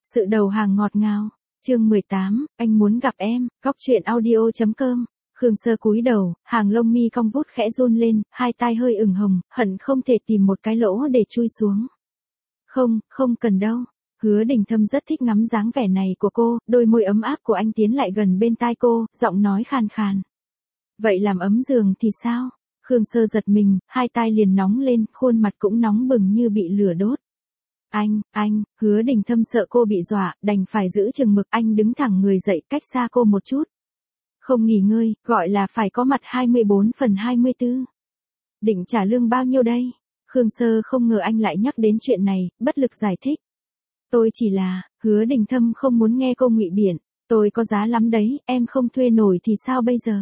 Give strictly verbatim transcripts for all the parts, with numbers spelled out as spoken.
Sự đầu hàng ngọt ngào. Chương mười tám, anh muốn gặp em. Góc truyện audio chấm com. Khương Sơ cúi đầu, hàng lông mi cong vút khẽ run lên, hai tai hơi ửng hồng, hận không thể tìm một cái lỗ để chui xuống. Không, không cần đâu. Hứa Đình Thâm rất thích ngắm dáng vẻ này của cô, đôi môi ấm áp của anh tiến lại gần bên tai cô, giọng nói khàn khàn. Vậy làm ấm giường thì sao? Khương Sơ giật mình, hai tai liền nóng lên, khuôn mặt cũng nóng bừng như bị lửa đốt. Anh, anh, Hứa Đình Thâm sợ cô bị dọa, đành phải giữ chừng mực, anh đứng thẳng người dậy cách xa cô một chút. Không nghỉ ngơi, gọi là phải có mặt hai mươi bốn phần hai mươi tư. Định trả lương bao nhiêu đây? Khương Sơ không ngờ anh lại nhắc đến chuyện này, bất lực giải thích. Tôi chỉ là, Hứa Đình Thâm không muốn nghe cô ngụy biện, tôi có giá lắm đấy, em không thuê nổi thì sao bây giờ?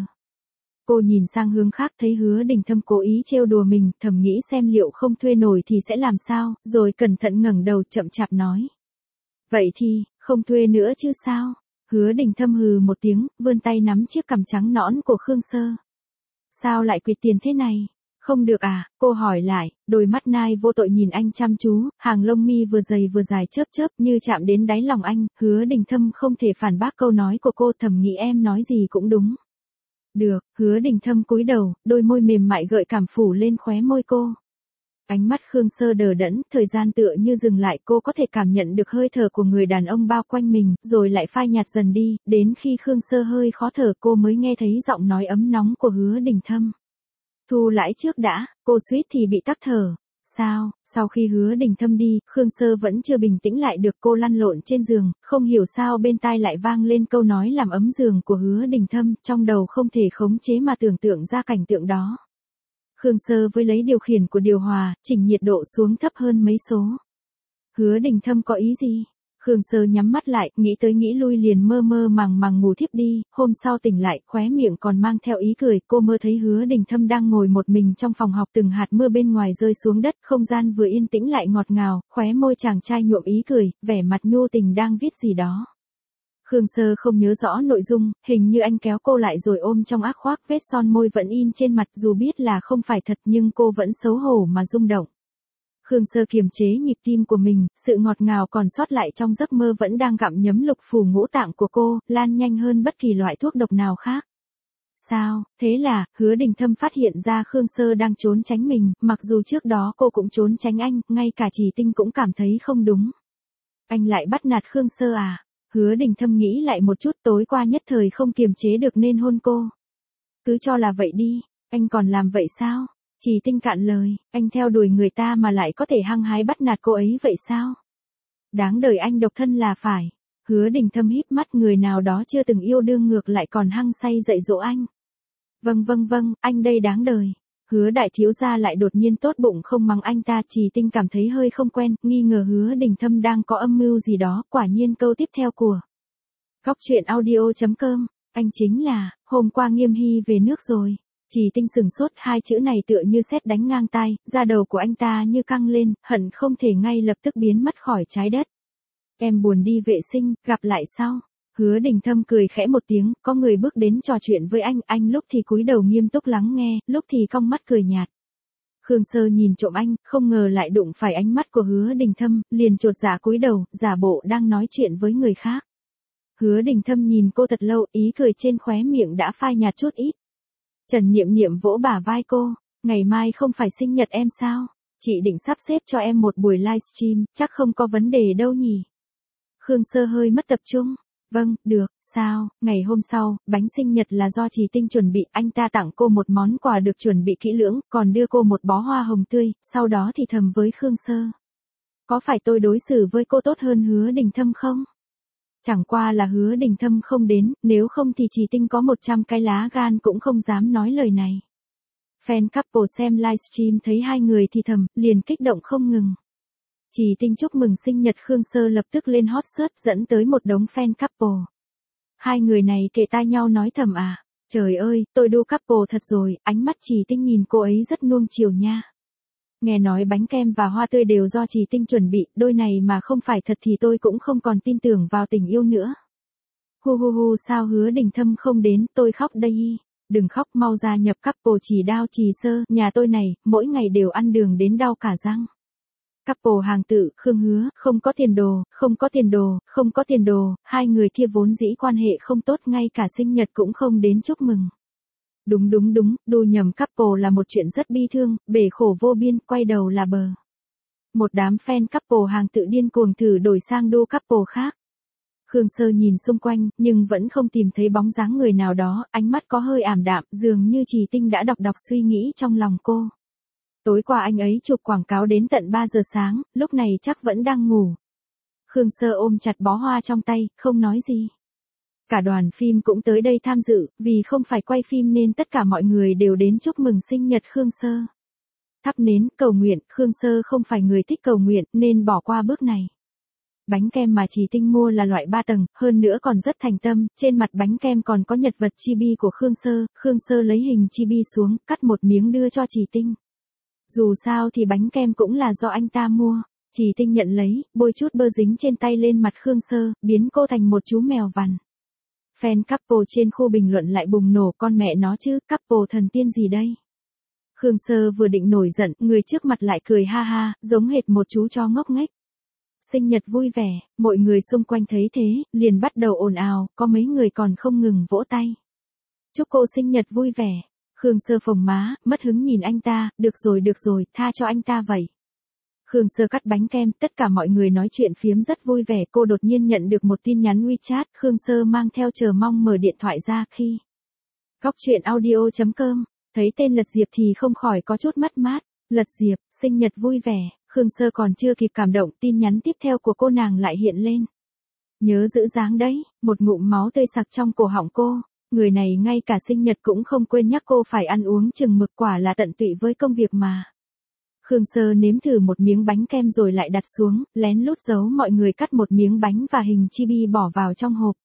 Cô nhìn sang hướng khác thấy Hứa Đình Thâm cố ý trêu đùa mình, thầm nghĩ xem liệu không thuê nổi thì sẽ làm sao, rồi cẩn thận ngẩng đầu chậm chạp nói. Vậy thì, không thuê nữa chứ sao? Hứa Đình Thâm hừ một tiếng, vươn tay nắm chiếc cằm trắng nõn của Khương Sơ. Sao lại quyệt tiền thế này? Không được à? Cô hỏi lại, đôi mắt nai vô tội nhìn anh chăm chú, hàng lông mi vừa dày vừa dài chớp chớp như chạm đến đáy lòng anh. Hứa Đình Thâm không thể phản bác câu nói của cô, thầm nghĩ em nói gì cũng đúng. Được, Hứa Đình Thâm cúi đầu, đôi môi mềm mại gợi cảm phủ lên khóe môi cô. Ánh mắt Khương Sơ đờ đẫn, thời gian tựa như dừng lại, cô có thể cảm nhận được hơi thở của người đàn ông bao quanh mình, rồi lại phai nhạt dần đi, đến khi Khương Sơ hơi khó thở cô mới nghe thấy giọng nói ấm nóng của Hứa Đình Thâm. Thu lãi trước đã, cô suýt thì bị tắc thở. Sao, sau khi Hứa Đình Thâm đi, Khương Sơ vẫn chưa bình tĩnh lại được, cô lăn lộn trên giường, không hiểu sao bên tai lại vang lên câu nói làm ấm giường của Hứa Đình Thâm, trong đầu không thể khống chế mà tưởng tượng ra cảnh tượng đó. Khương Sơ với lấy điều khiển của điều hòa, chỉnh nhiệt độ xuống thấp hơn mấy số. Hứa Đình Thâm có ý gì? Khương Sơ nhắm mắt lại, nghĩ tới nghĩ lui liền mơ mơ màng màng ngủ thiếp đi, hôm sau tỉnh lại, khóe miệng còn mang theo ý cười, cô mơ thấy Hứa Đình Thâm đang ngồi một mình trong phòng học, từng hạt mưa bên ngoài rơi xuống đất, không gian vừa yên tĩnh lại ngọt ngào, khóe môi chàng trai nhuộm ý cười, vẻ mặt nhu tình đang viết gì đó. Khương Sơ không nhớ rõ nội dung, hình như anh kéo cô lại rồi ôm trong ác khoác, vết son môi vẫn in trên mặt, dù biết là không phải thật nhưng cô vẫn xấu hổ mà rung động. Khương Sơ kiềm chế nhịp tim của mình, sự ngọt ngào còn sót lại trong giấc mơ vẫn đang gặm nhấm lục phủ ngũ tạng của cô, lan nhanh hơn bất kỳ loại thuốc độc nào khác. Sao, thế là, Hứa Đình Thâm phát hiện ra Khương Sơ đang trốn tránh mình, mặc dù trước đó cô cũng trốn tránh anh, ngay cả Trì Tinh cũng cảm thấy không đúng. Anh lại bắt nạt Khương Sơ à? Hứa Đình Thâm nghĩ lại một chút, tối qua nhất thời không kiềm chế được nên hôn cô. Cứ cho là vậy đi, anh còn làm vậy sao? Trì Tinh cạn lời, anh theo đuổi người ta mà lại có thể hăng hái bắt nạt cô ấy vậy sao? Đáng đời anh độc thân là phải. Hứa Đình Thâm híp mắt, người nào đó chưa từng yêu đương ngược lại còn hăng say dạy dỗ anh. Vâng vâng vâng, anh đây đáng đời. Hứa đại thiếu gia lại đột nhiên tốt bụng không mắng anh ta, Trì Tinh cảm thấy hơi không quen, nghi ngờ Hứa Đình Thâm đang có âm mưu gì đó, quả nhiên câu tiếp theo của Góc truyện audio chấm com, anh chính là, hôm qua Nghiêm Hy về nước rồi. Trì Tinh sừng sốt, hai chữ này tựa như sét đánh ngang tai, da đầu của anh ta như căng lên, hận không thể ngay lập tức biến mất khỏi trái đất. Em buồn đi vệ sinh, gặp lại sau. Hứa Đình Thâm cười khẽ một tiếng, có người bước đến trò chuyện với anh, anh lúc thì cúi đầu nghiêm túc lắng nghe, lúc thì cong mắt cười nhạt. Khương Sơ nhìn trộm anh, không ngờ lại đụng phải ánh mắt của Hứa Đình Thâm, liền chột dạ cúi đầu, giả bộ đang nói chuyện với người khác. Hứa Đình Thâm nhìn cô thật lâu, ý cười trên khóe miệng đã phai nhạt chút ít. Trần Niệm Niệm vỗ bả vai cô, ngày mai không phải sinh nhật em sao? Chị định sắp xếp cho em một buổi livestream, chắc không có vấn đề đâu nhỉ? Khương Sơ hơi mất tập trung. Vâng, được, sao, ngày hôm sau, bánh sinh nhật là do Trì Tinh chuẩn bị, anh ta tặng cô một món quà được chuẩn bị kỹ lưỡng, còn đưa cô một bó hoa hồng tươi, sau đó thì thầm với Khương Sơ. Có phải tôi đối xử với cô tốt hơn Hứa Đình Thâm không? Chẳng qua là Hứa Đình Thâm không đến, nếu không thì Trì Tinh có một trăm cái lá gan cũng không dám nói lời này. Fan couple xem livestream thấy hai người thì thầm, liền kích động không ngừng. Trì Tinh chúc mừng sinh nhật Khương Sơ lập tức lên hot search dẫn tới một đống fan couple. Hai người này kề tai nhau nói thầm à, trời ơi, tôi đu couple thật rồi, ánh mắt Trì Tinh nhìn cô ấy rất nuông chiều nha. Nghe nói bánh kem và hoa tươi đều do Trì Tinh chuẩn bị, đôi này mà không phải thật thì tôi cũng không còn tin tưởng vào tình yêu nữa. Hu hu hu, sao Hứa Đình Thâm không đến, tôi khóc đây. Đừng khóc, mau gia nhập couple Chỉ Đao Trì Sơ, nhà tôi này, mỗi ngày đều ăn đường đến đau cả răng. Couple hàng tự, Khương Hứa, không có tiền đồ, không có tiền đồ, không có tiền đồ, hai người kia vốn dĩ quan hệ không tốt ngay cả sinh nhật cũng không đến chúc mừng. Đúng đúng đúng, đu nhầm couple là một chuyện rất bi thương, bể khổ vô biên, quay đầu là bờ. Một đám fan couple hàng tự điên cuồng thử đổi sang đu couple khác. Khương Sơ nhìn xung quanh, nhưng vẫn không tìm thấy bóng dáng người nào đó, ánh mắt có hơi ảm đạm, dường như Trì Tinh đã đọc đọc suy nghĩ trong lòng cô. Tối qua anh ấy chụp quảng cáo đến tận ba giờ sáng, lúc này chắc vẫn đang ngủ. Khương Sơ ôm chặt bó hoa trong tay, không nói gì. Cả đoàn phim cũng tới đây tham dự, vì không phải quay phim nên tất cả mọi người đều đến chúc mừng sinh nhật Khương Sơ. Thắp nến, cầu nguyện, Khương Sơ không phải người thích cầu nguyện nên bỏ qua bước này. Bánh kem mà Trì Tinh mua là loại ba tầng, hơn nữa còn rất thành tâm, trên mặt bánh kem còn có nhật vật chibi của Khương Sơ, Khương Sơ lấy hình chibi xuống, cắt một miếng đưa cho Trì Tinh. Dù sao thì bánh kem cũng là do anh ta mua, Trì Tinh nhận lấy, bôi chút bơ dính trên tay lên mặt Khương Sơ, biến cô thành một chú mèo vằn. Fan couple trên khu bình luận lại bùng nổ, con mẹ nó chứ, couple thần tiên gì đây? Khương Sơ vừa định nổi giận, người trước mặt lại cười ha ha, giống hệt một chú chó ngốc nghếch. Sinh nhật vui vẻ, mọi người xung quanh thấy thế, liền bắt đầu ồn ào, có mấy người còn không ngừng vỗ tay. Chúc cô sinh nhật vui vẻ. Khương Sơ phồng má, mất hứng nhìn anh ta, được rồi được rồi, tha cho anh ta vậy. Khương Sơ cắt bánh kem, tất cả mọi người nói chuyện phiếm rất vui vẻ, cô đột nhiên nhận được một tin nhắn WeChat, Khương Sơ mang theo chờ mong mở điện thoại ra khi. Góc truyện audio chấm com, thấy tên Lật Diệp thì không khỏi có chút mất mát, Lật Diệp, sinh nhật vui vẻ, Khương Sơ còn chưa kịp cảm động, tin nhắn tiếp theo của cô nàng lại hiện lên. Nhớ giữ dáng đấy, một ngụm máu tươi sặc trong cổ họng cô. Người này ngay cả sinh nhật cũng không quên nhắc cô phải ăn uống chừng mực, quả là tận tụy với công việc mà. Khương Sơ nếm thử một miếng bánh kem rồi lại đặt xuống, lén lút giấu mọi người cắt một miếng bánh và hình chibi bỏ vào trong hộp.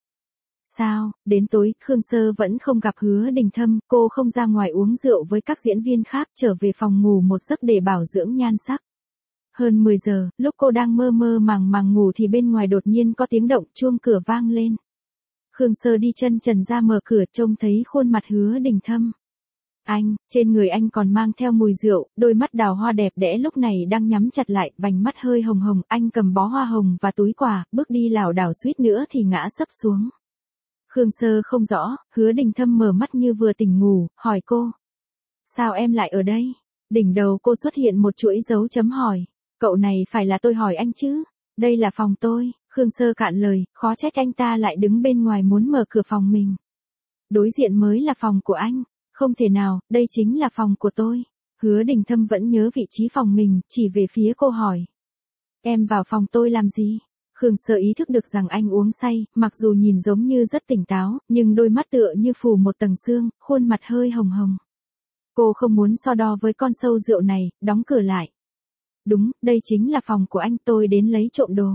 Sao, đến tối, Khương Sơ vẫn không gặp Hứa Đình Thâm, cô không ra ngoài uống rượu với các diễn viên khác, trở về phòng ngủ một giấc để bảo dưỡng nhan sắc. Hơn mười giờ, lúc cô đang mơ mơ màng màng ngủ thì bên ngoài đột nhiên có tiếng động, chuông cửa vang lên. Khương Sơ đi chân trần ra mở cửa, trông thấy khuôn mặt Hứa Đình Thâm. Anh, trên người anh còn mang theo mùi rượu, đôi mắt đào hoa đẹp đẽ lúc này đang nhắm chặt lại, vành mắt hơi hồng hồng, anh cầm bó hoa hồng và túi quà, bước đi lảo đảo suýt nữa thì ngã sấp xuống. Khương Sơ không rõ, Hứa Đình Thâm mở mắt như vừa tỉnh ngủ, hỏi cô. Sao em lại ở đây? Đỉnh đầu cô xuất hiện một chuỗi dấu chấm hỏi. Cậu này phải là tôi hỏi anh chứ? Đây là phòng tôi. Khương Sơ cạn lời, khó trách anh ta lại đứng bên ngoài muốn mở cửa phòng mình. Đối diện mới là phòng của anh. Không thể nào, đây chính là phòng của tôi. Hứa Đình Thâm vẫn nhớ vị trí phòng mình, chỉ về phía cô hỏi. Em vào phòng tôi làm gì? Khương Sơ ý thức được rằng anh uống say, mặc dù nhìn giống như rất tỉnh táo, nhưng đôi mắt tựa như phủ một tầng sương, khuôn mặt hơi hồng hồng. Cô không muốn so đo với con sâu rượu này, đóng cửa lại. Đúng, đây chính là phòng của anh, tôi đến lấy trộm đồ.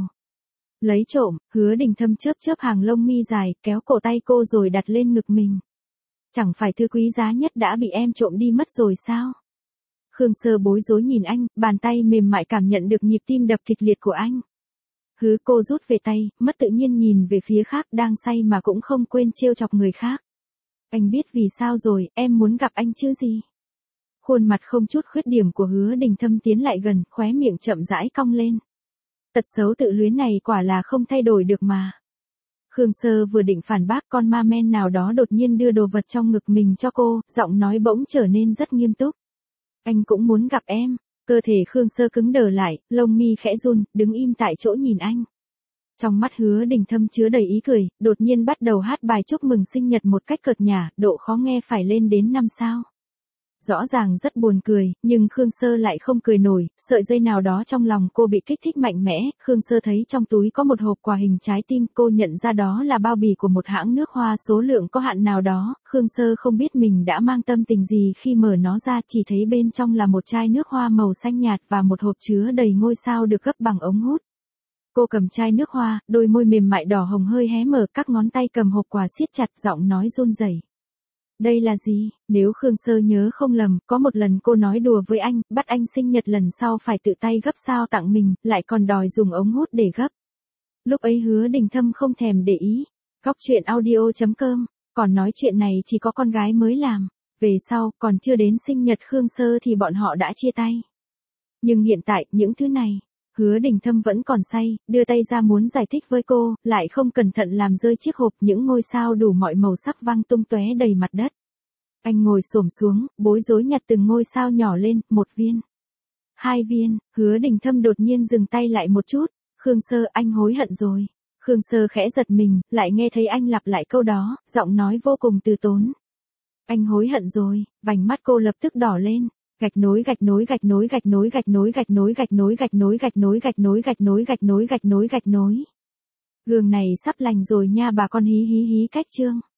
Lấy trộm, Hứa Đình Thâm chớp chớp hàng lông mi dài, kéo cổ tay cô rồi đặt lên ngực mình. Chẳng phải thứ quý giá nhất đã bị em trộm đi mất rồi sao? Khương Sơ bối rối nhìn anh, bàn tay mềm mại cảm nhận được nhịp tim đập kịch liệt của anh. Hứ cô rút về tay, mất tự nhiên nhìn về phía khác, đang say mà cũng không quên trêu chọc người khác. Anh biết vì sao rồi, em muốn gặp anh chứ gì? Khuôn mặt không chút khuyết điểm của Hứa Đình Thâm tiến lại gần, khóe miệng chậm rãi cong lên. Tật xấu tự luyến này quả là không thay đổi được mà. Khương Sơ vừa định phản bác, con ma men nào đó đột nhiên đưa đồ vật trong ngực mình cho cô, giọng nói bỗng trở nên rất nghiêm túc. Anh cũng muốn gặp em. Cơ thể Khương Sơ cứng đờ lại, lông mi khẽ run, đứng im tại chỗ nhìn anh. Trong mắt Hứa Đình Thâm chứa đầy ý cười, đột nhiên bắt đầu hát bài chúc mừng sinh nhật một cách cợt nhả, độ khó nghe phải lên đến năm sao. Rõ ràng rất buồn cười, nhưng Khương Sơ lại không cười nổi, sợi dây nào đó trong lòng cô bị kích thích mạnh mẽ, Khương Sơ thấy trong túi có một hộp quà hình trái tim, cô nhận ra đó là bao bì của một hãng nước hoa số lượng có hạn nào đó, Khương Sơ không biết mình đã mang tâm tình gì khi mở nó ra, chỉ thấy bên trong là một chai nước hoa màu xanh nhạt và một hộp chứa đầy ngôi sao được gấp bằng ống hút. Cô cầm chai nước hoa, đôi môi mềm mại đỏ hồng hơi hé mở, các ngón tay cầm hộp quà siết chặt, giọng nói run rẩy. Đây là gì? Nếu Khương Sơ nhớ không lầm, có một lần cô nói đùa với anh, bắt anh sinh nhật lần sau phải tự tay gấp sao tặng mình, lại còn đòi dùng ống hút để gấp. Lúc ấy Hứa Đình Thâm không thèm để ý. Góc truyện audio chấm com, còn nói chuyện này chỉ có con gái mới làm. Về sau, còn chưa đến sinh nhật Khương Sơ thì bọn họ đã chia tay. Nhưng hiện tại, những thứ này, Hứa Đình Thâm vẫn còn say, đưa tay ra muốn giải thích với cô, lại không cẩn thận làm rơi chiếc hộp, những ngôi sao đủ mọi màu sắc văng tung tóe đầy mặt đất. Anh ngồi xổm xuống, bối rối nhặt từng ngôi sao nhỏ lên, một viên, hai viên. Hứa Đình Thâm đột nhiên dừng tay lại một chút. Khương Sơ, anh hối hận rồi. Khương Sơ khẽ giật mình, lại nghe thấy anh lặp lại câu đó, giọng nói vô cùng từ tốn. Anh hối hận rồi. Vành mắt cô lập tức đỏ lên. Gạch nối gạch nối gạch nối gạch nối gạch nối gạch nối gạch nối gạch nối gạch nối gạch nối gạch nối gạch nối gạch nối gạch nối. Gương này sắp lành rồi nha bà con, hí hí hí cách chương.